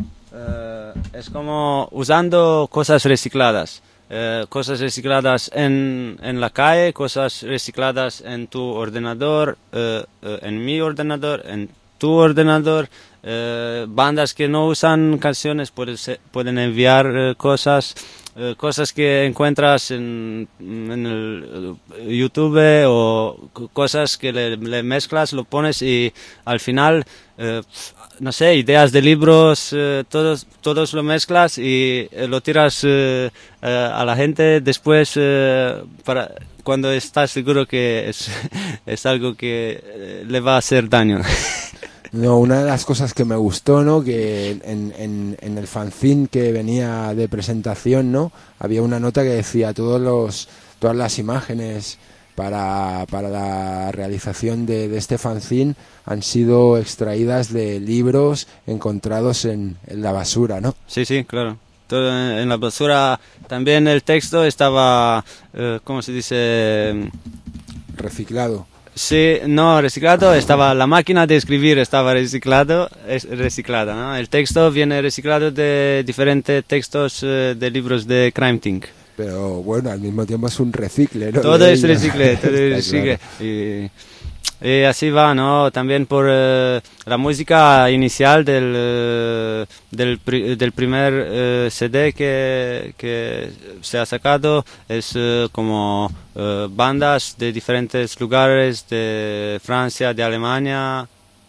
eh, es como usando cosas recicladas. Eh, cosas recicladas en, en la calle, cosas recicladas en tu ordenador, eh, eh, en mi ordenador, en tu ordenador. Eh, bandas que no usan canciones pueden, ser- pueden enviar eh, cosas. Eh, cosas que encuentras en, en el eh, YouTube o c- cosas que le, le mezclas, lo pones y al final, eh, no sé, ideas de libros, eh, todos, todos lo mezclas y eh, lo tiras eh, eh, a la gente después eh, para cuando estás seguro que es, es algo que eh, le va a hacer daño. No, una de las cosas que me gustó, ¿no? Que en, en, en el fanzine que venía de presentación, ¿no? Había una nota que decía todos los, todas las imágenes para, para la realización de, de este fanzine han sido extraídas de libros encontrados en, en la basura, ¿no? Sí, sí, claro. Todo en, en la basura. También el texto estaba, eh, ¿cómo se dice? Reciclado. Sí, no, reciclado, estaba la máquina de escribir estaba reciclado, es reciclada, ¿no? El texto viene reciclado de diferentes textos eh, de libros de Crime Think. Pero bueno, al mismo tiempo es un recicle, ¿no? Todo De es ello. recicle, todo es Está recicle. claro. Y, y así va, ¿no? También por eh, la música inicial del, eh, del, pri- del primer eh, C D que, que se ha sacado es eh, como eh, bandas de diferentes lugares, de Francia, de Alemania,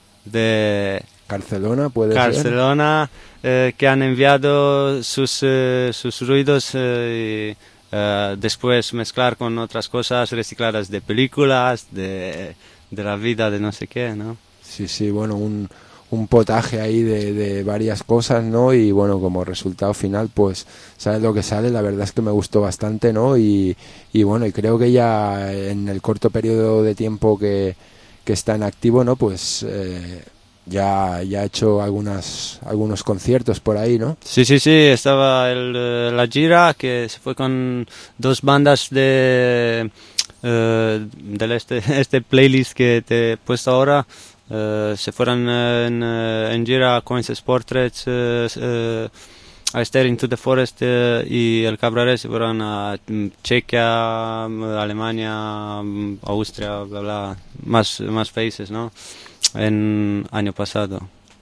de Barcelona puede ser. Barcelona, eh, que han enviado sus, eh, sus ruidos eh, y eh, después mezclar con otras cosas recicladas de películas, de, de la vida, de no sé qué, ¿no? Sí, sí, bueno, un, un potaje ahí de, de varias cosas, ¿no? Y bueno, como resultado final, pues sale lo que sale. La verdad es que me gustó bastante, ¿no? Y, y bueno, y creo que ya en el corto periodo de tiempo que, que está en activo, ¿no? Pues eh, ya, ya ha hecho algunas, algunos conciertos por ahí, ¿no? Sí, sí, sí, estaba el, eh, la gira que se fue con dos bandas de eh, del este, este playlist que te he puesto ahora. Eh, se fueron eh, en, eh, en gira Coins Portraits, eh, eh, a Stare into the Forest eh, y el Cabraret se fueron a mm, Chequia, mm, Alemania, mm, Austria, bla, bla, más, más países, ¿no? En año pasado.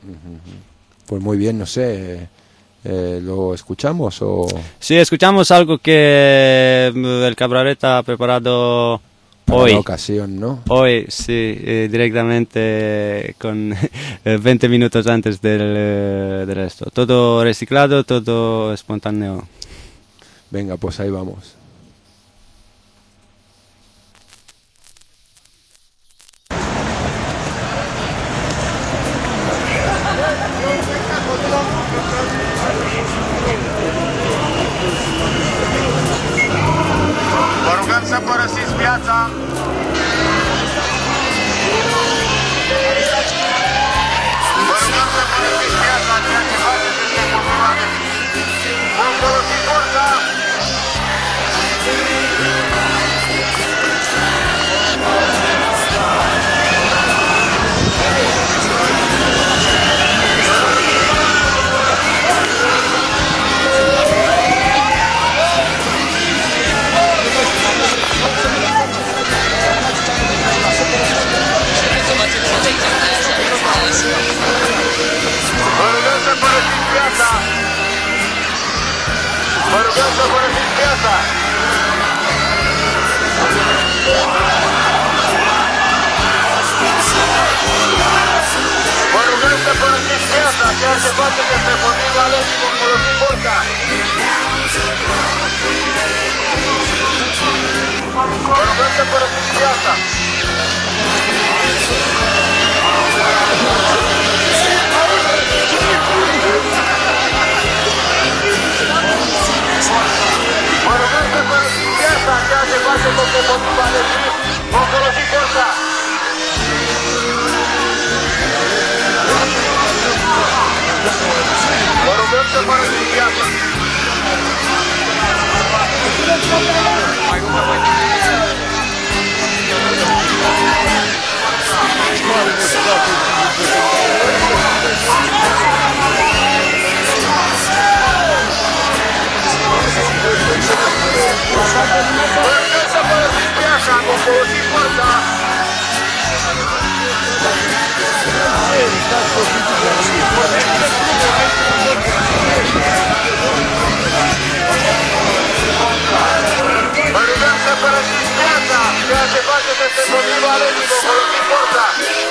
Pues muy bien, no sé, eh, ¿lo escuchamos o...? Sí, escuchamos algo que mm, el Cabraret ha preparado Para hoy. la ocasión, ¿no? Hoy, sí, eh, directamente con eh, veinte minutos antes del, eh, del resto. Todo reciclado, todo espontáneo. Venga, pues ahí vamos. Vă rugăm să părăsiți piața. Vă rugăm să părăsiți piața, ceea ce faceți este poluare. Vom folosi forța. face que este împotriva legii vom folosi forța. Vă rugăm să părăsiți piața. Vă rugăm să părăsiți piața, ceea ce face că este împotriva legii vom folosi forța. Vă rugăm să părăsiți piața. Vă rugăm să părăsiți piața, vom folosi forța. Vă rugăm să părăsiți piața, ceea ce faceți este împotriva legii, vom folosi forța.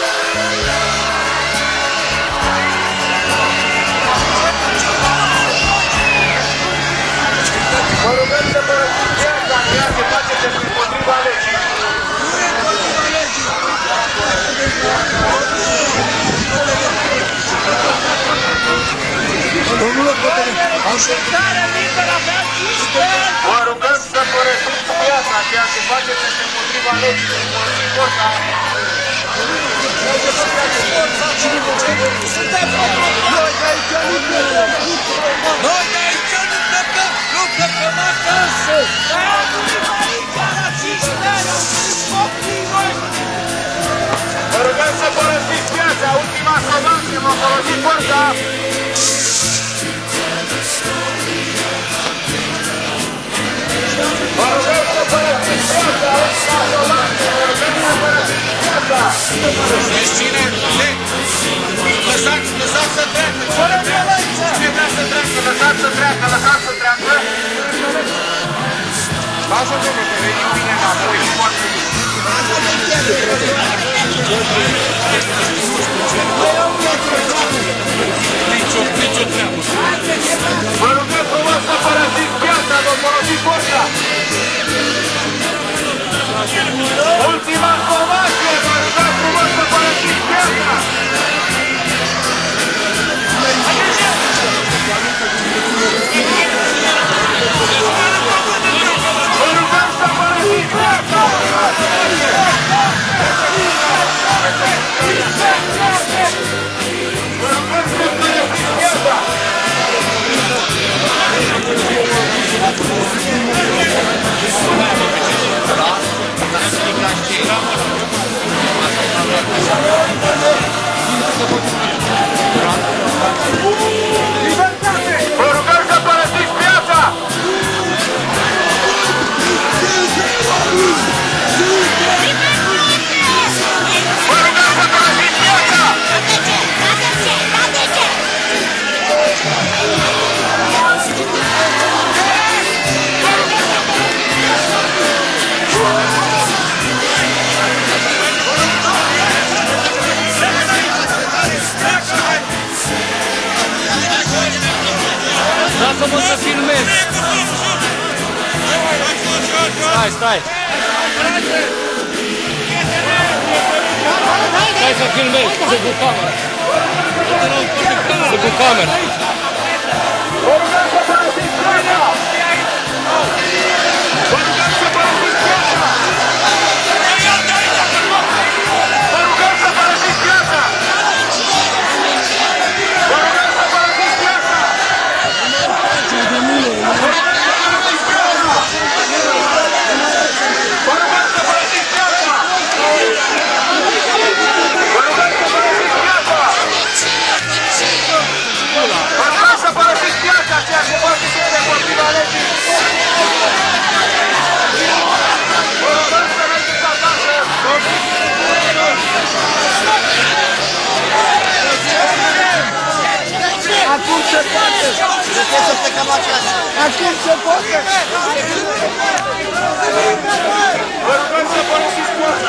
Vă rugăm să părăsiți piața, ceea ce faceți este împotriva legii. Vă rugăm să părăsiți piața, ceea ce faceți este împotriva legii, vom folosi forța. Noi de aici nu plecăm! Noi de aici nu plecăm! Nu plecăm acasă! Vă rugăm să părăsiți piața, ultima sobanță, vom folosi forța. Vă rugăm să părăsiți piața, ultima sobanță, vă rugăm să părăsiți piața. Deci cine? Lăsați, lăsați să treacă! Cine vrea să treacă? Lăsați să treacă, lăsați să treacă! Lasă, domnule, că veni bine înapoi, foarte bine. Nici o treabă. Vă rugăm frumos să părăsiți piața, vă folosi forța. Ultima informație, vă rugăm frumos să părăsiți piața. Vă rugăm să părăsiți piața. Vă rugăm să părăsiți piața! Vă rugăm să părăsiți piața! Lasă-mă să filmez! Stai, stai! Stai să filmez, să cu camera! Să cu camera! Vă rugăm să părăsiți piața! Vă rugăm să părăsiți piața! Vă rugăm să părăsiți piața! Vă rugăm să părăsiți piața! Vă rugăm să părăsiți piața! Vă rugăm să părăsiți piața! Vă rugăm să părăsiți piața, ceea ce poate fi împotriva legii! Vă rugăm să mergeți acasă! Acum se poate! Trebuie să plecăm acasă! Acum se poate! Vă rugăm să părăsiți piața!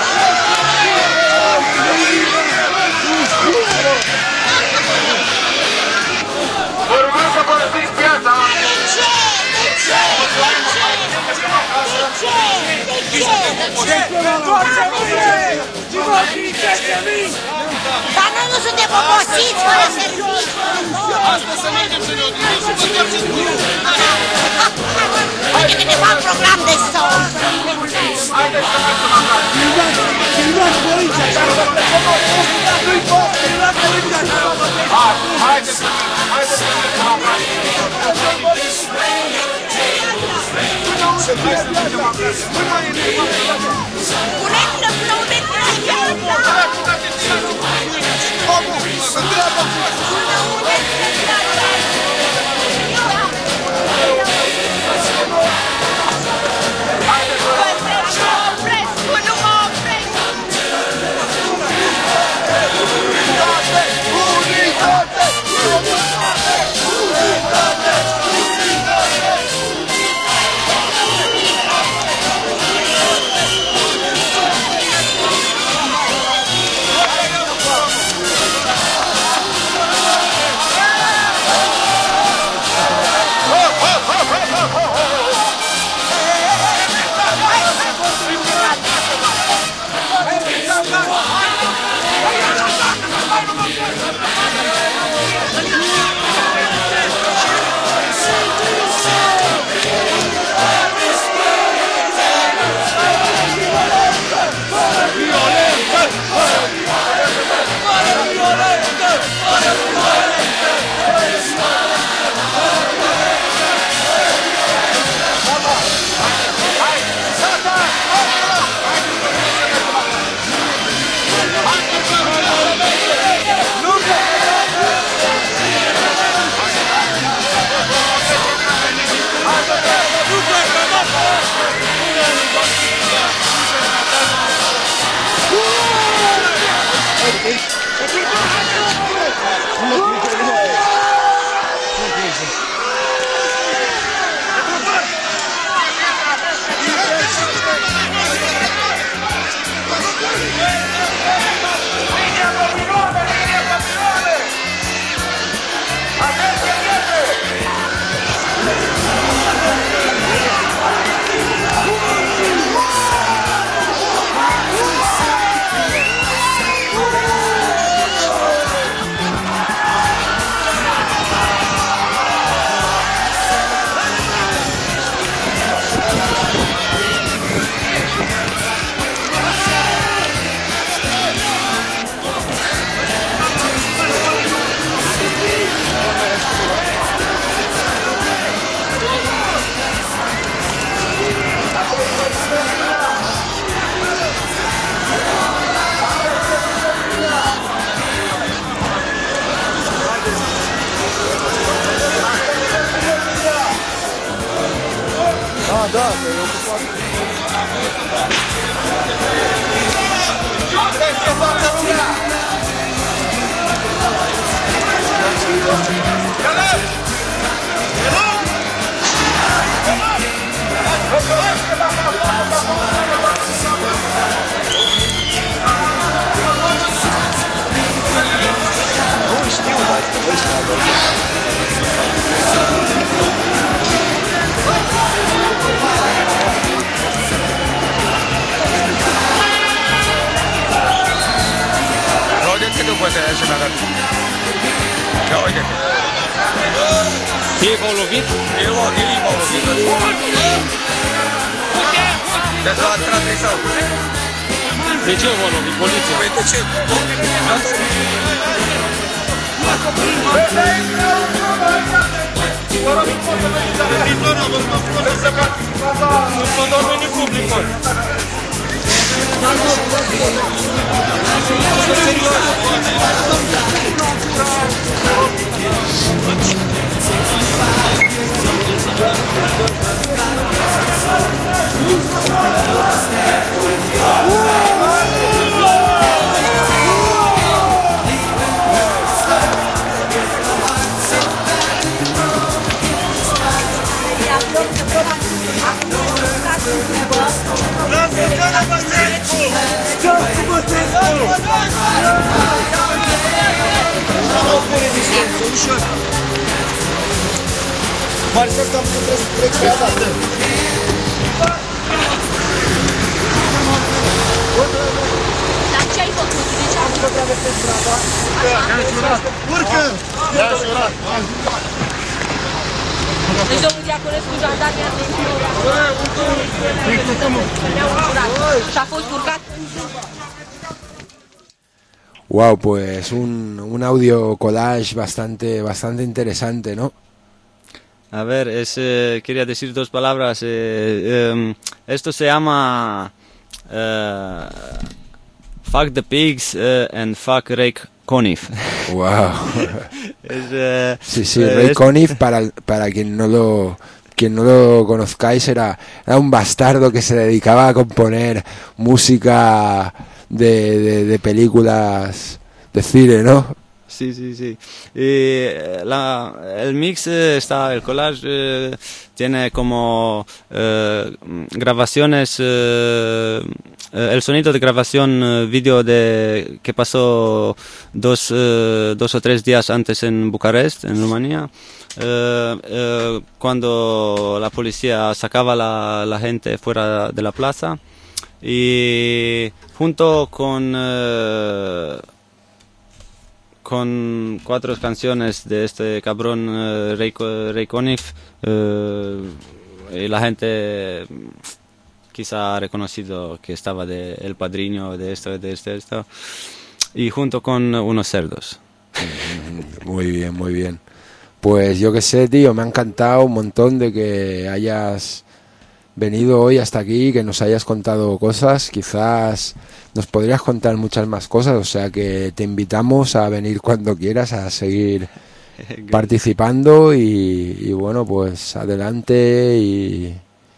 Obosiți fără serviciu! Astăzi să mergem să ne odihnim și să întoarcem cu noi. Uite că ne fac program de somn! Haideți să mergem acasă! Haideți să mergem acasă! Puneți-le până unde ți-ai viața! Până unde ți-ai viața! Păstresc, mă opresc, nu mă opresc! Unitate! Unitate! Unitate! Ei v-au lovit? Ei v-au lovit. De la trate sau? De ce v-au lovit? Poliția? Păi de ce? Nu domnul publicul. Marcel, cam trebuie să treci pe dată. Dar ce ai făcut? De ce ai făcut? Deci domnul Diaconescu, jandarmii a și a fost urcat. Wow, pues un, un audio collage bastante, bastante interesante, ¿no? A ver, es, eh, quería decir dos palabras. Eh, eh, esto se llama eh, Fuck the Pigs eh, and Fuck Ray Conniff. Wow. es, eh, sí, sí, eh, Ray es... Conniff, para, para quien no lo... Quien no lo conozcáis, era, era un bastardo que se dedicaba a componer música de, de, de películas de cine, ¿no? Sí, sí, sí. Y la, el mix eh, está, el collage eh, tiene como eh, grabaciones, eh, el sonido de grabación eh, vídeo de que pasó dos, eh, dos o tres días antes en Bucarest, en Rumanía. Eh, eh, cuando la policía sacaba la, la gente fuera de la plaza y junto con eh, con cuatro canciones de este cabrón eh, Ray, Ray Conniff eh, y la gente quizá ha reconocido que estaba de El Padrino, de esto, de esto, de esto, y junto con unos cerdos. Muy bien, muy bien. Pues yo qué sé, tío, me ha encantado un montón de que hayas venido hoy hasta aquí, que nos hayas contado cosas. Quizás nos podrías contar muchas más cosas, o sea que te invitamos a venir cuando quieras a seguir participando y, y bueno, pues adelante y,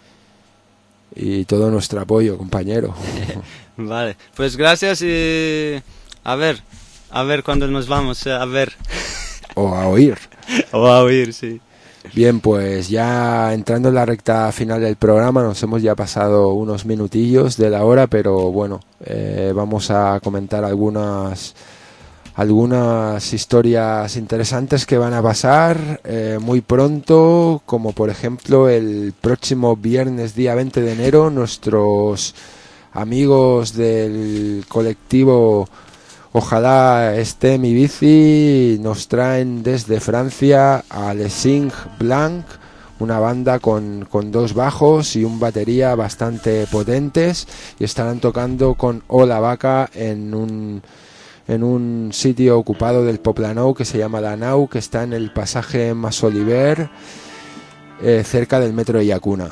y todo nuestro apoyo, compañero. Vale, pues gracias y a ver, a ver cuándo nos vamos, a ver. O a oír. O a oír, sí. Bien, pues ya entrando en la recta final del programa, nos hemos ya pasado unos minutillos de la hora, pero bueno, eh, vamos a comentar algunas algunas historias interesantes que van a pasar eh, muy pronto, como por ejemplo el próximo viernes día veinte de enero, nuestros amigos del colectivo Ojalá esté mi bici nos traen desde Francia a Le Sing Blanc, una banda con, con dos bajos y un batería bastante potentes, y estarán tocando con Hola Vaca en un, en un sitio ocupado del Poblenou que se llama La Nau, que está en el pasaje Masoliver, eh, cerca del metro de Llacuna.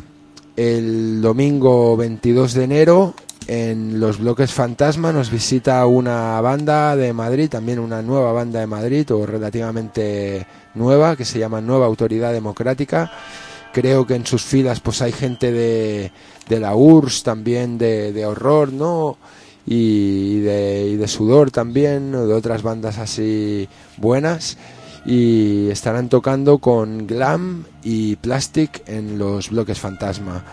El domingo veintidós de enero en los bloques Fantasma nos visita una banda de Madrid, también una nueva banda de Madrid, o relativamente nueva, que se llama Nueva Autoridad Democrática. Creo que en sus filas pues hay gente de, de la U R S S, también de, de horror, ¿no? Y de, y de sudor también, de otras bandas así buenas. Y estarán tocando con Glam y Plastic en los bloques Fantasma.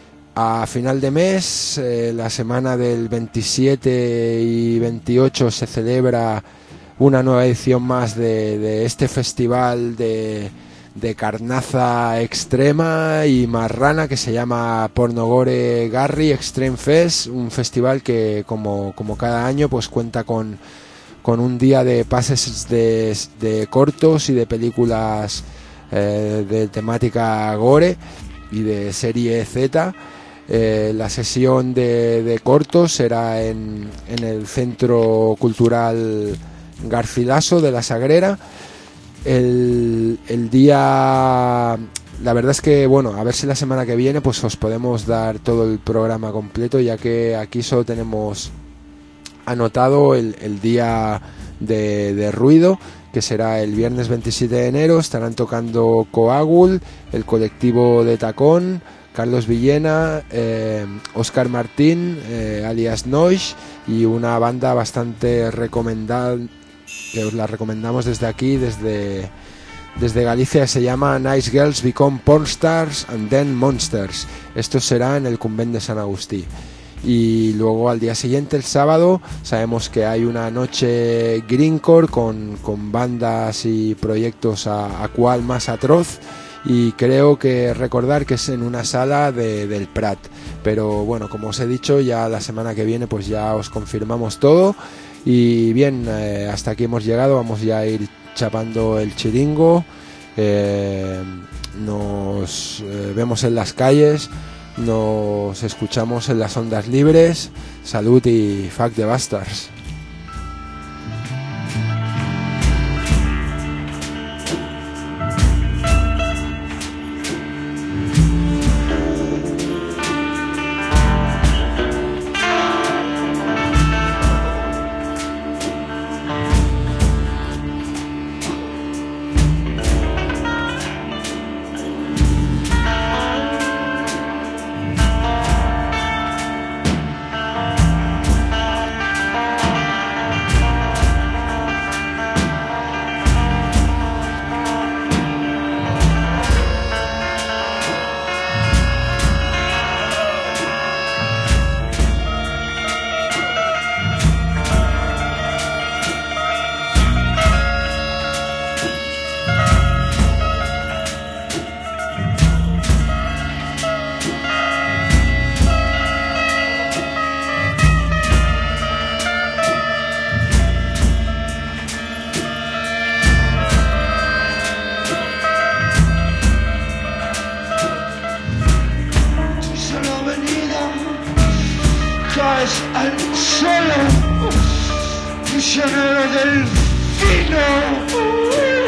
A final de mes, eh, la semana del veintisiete y veintiocho, se celebra una nueva edición más de, de este festival de, de carnaza extrema y marrana que se llama Pornogore Garry Extreme Fest, un festival que como, como cada año pues cuenta con, con un día de pases de, de cortos y de películas eh, de temática gore y de serie Z. Eh, la sesión de, de cortos será en, en el Centro Cultural Garcilaso de la Sagrera. El, el día, la verdad es que, bueno, a ver si la semana que viene pues os podemos dar todo el programa completo, ya que aquí solo tenemos anotado el, el día de, de ruido, que será el viernes veintisiete de enero. Estarán tocando Coagul, el colectivo de Tacón, Carlos Villena, eh, Óscar Martín, eh, alias Noish, y una banda bastante recomendada, que os la recomendamos desde aquí, desde, desde Galicia, se llama Nice Girls Become Pornstars and Then Monsters. Esto será en el Convent de San Agustí. Y luego al día siguiente, el sábado, sabemos que hay una noche greencore con, con bandas y proyectos a, a cual más atroz. y creo que recordar que es en una sala de, del Prat, pero bueno, como os he dicho, ya la semana que viene pues ya os confirmamos todo. Y bien, eh, hasta aquí hemos llegado, vamos ya a ir chapando el chiringo, eh, nos eh, vemos en las calles, nos escuchamos en las ondas libres. Salud y fuck the bastards. Al suelo, prisionero del vino.